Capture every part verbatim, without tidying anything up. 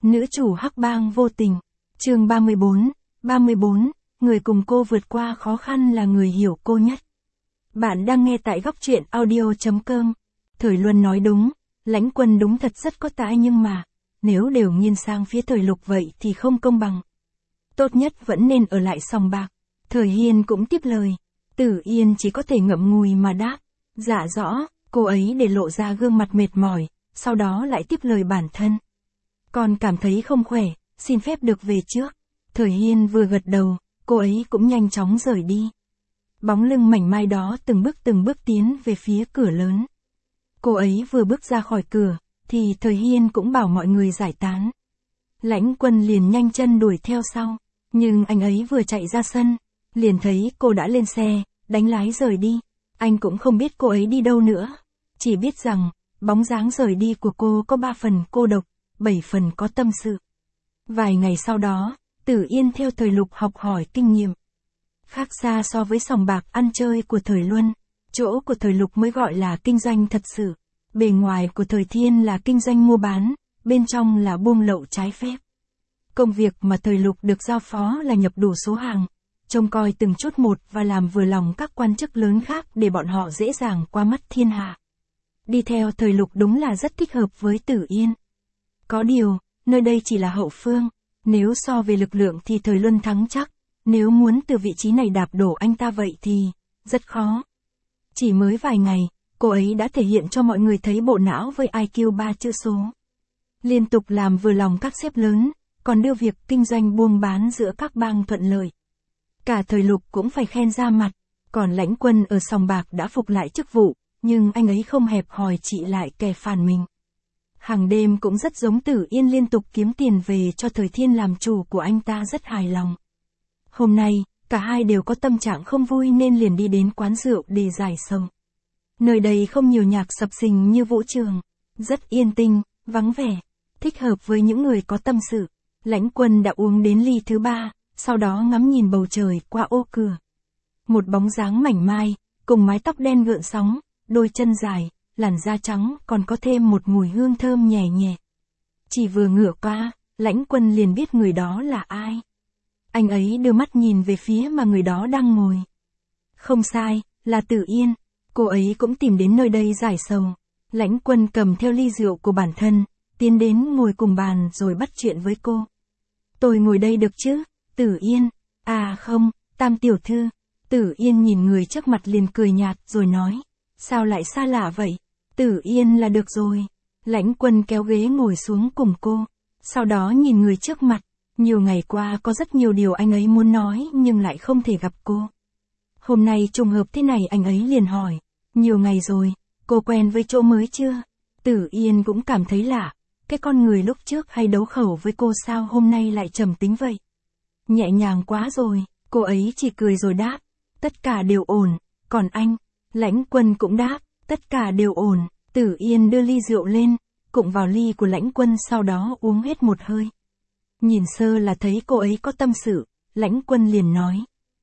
Nữ chủ hắc bang vô tình. Chương ba mươi bốn, ba mươi bốn, người cùng cô vượt qua khó khăn là người hiểu cô nhất. Bạn đang nghe tại góc truyện audio chấm com. Thời Luân nói đúng, Lãnh Quân đúng thật rất có tài nhưng mà, nếu đều nghiêng sang phía Thời Lục vậy thì không công bằng. Tốt nhất vẫn nên ở lại sòng bạc. Thời Hiên cũng tiếp lời. Tử Yên chỉ có thể ngậm ngùi mà đáp. Dạ rõ, cô ấy để lộ ra gương mặt mệt mỏi, sau đó lại tiếp lời bản thân. Còn cảm thấy không khỏe, xin phép được về trước. Thời Hiên vừa gật đầu, cô ấy cũng nhanh chóng rời đi. Bóng lưng mảnh mai đó từng bước từng bước tiến về phía cửa lớn. Cô ấy vừa bước ra khỏi cửa, thì Thời Hiên cũng bảo mọi người giải tán. Lãnh Quân liền nhanh chân đuổi theo sau, nhưng anh ấy vừa chạy ra sân, liền thấy cô đã lên xe, đánh lái rời đi. Anh cũng không biết cô ấy đi đâu nữa, chỉ biết rằng, bóng dáng rời đi của cô có ba phần cô độc, bảy phần có tâm sự. Vài ngày sau đó, Tử Yên theo Thời Lục học hỏi kinh nghiệm. Khác xa so với sòng bạc ăn chơi của Thời Luân, chỗ của Thời Lục mới gọi là kinh doanh thật sự. Bề ngoài của Thời Thiên là kinh doanh mua bán, bên trong là buôn lậu trái phép. Công việc mà Thời Lục được giao phó là nhập đủ số hàng, trông coi từng chút một và làm vừa lòng các quan chức lớn khác để bọn họ dễ dàng qua mắt thiên hạ. Đi theo Thời Lục đúng là rất thích hợp với Tử Yên. Có điều, nơi đây chỉ là hậu phương, nếu so về lực lượng thì Thời Luân thắng chắc, nếu muốn từ vị trí này đạp đổ anh ta vậy thì, rất khó. Chỉ mới vài ngày, cô ấy đã thể hiện cho mọi người thấy bộ não với i kiu ba chữ số. Liên tục làm vừa lòng các sếp lớn, còn đưa việc kinh doanh buôn bán giữa các bang thuận lợi. Cả Thời Lục cũng phải khen ra mặt, còn Lãnh Quân ở sòng bạc đã phục lại chức vụ, nhưng anh ấy không hẹp hòi trị lại kẻ phản mình. Hàng đêm cũng rất giống Tử Yên liên tục kiếm tiền về cho Thời Thiên làm chủ của anh ta rất hài lòng. Hôm nay, cả hai đều có tâm trạng không vui nên liền đi đến quán rượu để giải sầu. Nơi đây không nhiều nhạc sập sình như vũ trường, rất yên tĩnh, vắng vẻ, thích hợp với những người có tâm sự. Lãnh Quân đã uống đến ly thứ ba, sau đó ngắm nhìn bầu trời qua ô cửa. Một bóng dáng mảnh mai, cùng mái tóc đen gợn sóng, đôi chân dài, làn da trắng còn có thêm một mùi hương thơm nhẹ nhẹ. Chỉ vừa ngửa qua, Lãnh Quân liền biết người đó là ai. Anh ấy đưa mắt nhìn về phía mà người đó đang ngồi. Không sai, là Tử Yên. Cô ấy cũng tìm đến nơi đây giải sầu. Lãnh Quân cầm theo ly rượu của bản thân, tiến đến ngồi cùng bàn rồi bắt chuyện với cô. Tôi ngồi đây được chứ, Tử Yên? À không, Tam tiểu thư. Tử Yên nhìn người trước mặt liền cười nhạt rồi nói. Sao lại xa lạ vậy? Tử Yên là được rồi. Lãnh Quân kéo ghế ngồi xuống cùng cô. Sau đó nhìn người trước mặt. Nhiều ngày qua có rất nhiều điều anh ấy muốn nói nhưng lại không thể gặp cô. Hôm nay trùng hợp thế này anh ấy liền hỏi. Nhiều ngày rồi, cô quen với chỗ mới chưa? Tử Yên cũng cảm thấy lạ. Cái con người lúc trước hay đấu khẩu với cô sao hôm nay lại trầm tính vậy? Nhẹ nhàng quá rồi, cô ấy chỉ cười rồi đáp. Tất cả đều ổn, còn anh? Lãnh Quân cũng đáp, tất cả đều ổn. Tử Yên đưa ly rượu lên, cụng vào ly của Lãnh Quân sau đó uống hết một hơi. Nhìn sơ là thấy cô ấy có tâm sự, Lãnh Quân liền nói.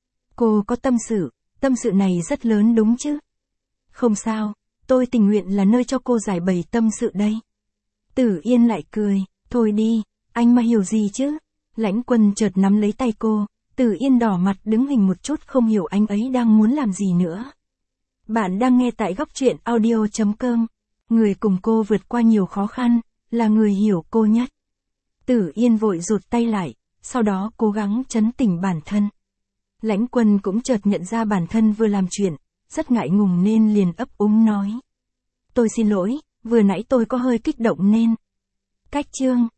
Cô có tâm sự, tâm sự này rất lớn đúng chứ? Không sao, tôi tình nguyện là nơi cho cô giải bày tâm sự đây. Tử Yên lại cười, thôi đi, anh mà hiểu gì chứ? Lãnh Quân chợt nắm lấy tay cô, Tử Yên đỏ mặt đứng hình một chút không hiểu anh ấy đang muốn làm gì nữa. Bạn đang nghe tại góc truyện audio chấm com. Người cùng cô vượt qua nhiều khó khăn, là người hiểu cô nhất. Tử Yên vội rụt tay lại, sau đó cố gắng trấn tĩnh bản thân. Lãnh Quân cũng chợt nhận ra bản thân vừa làm chuyện, rất ngại ngùng nên liền ấp úng nói. Tôi xin lỗi, vừa nãy tôi có hơi kích động nên. Cách chương.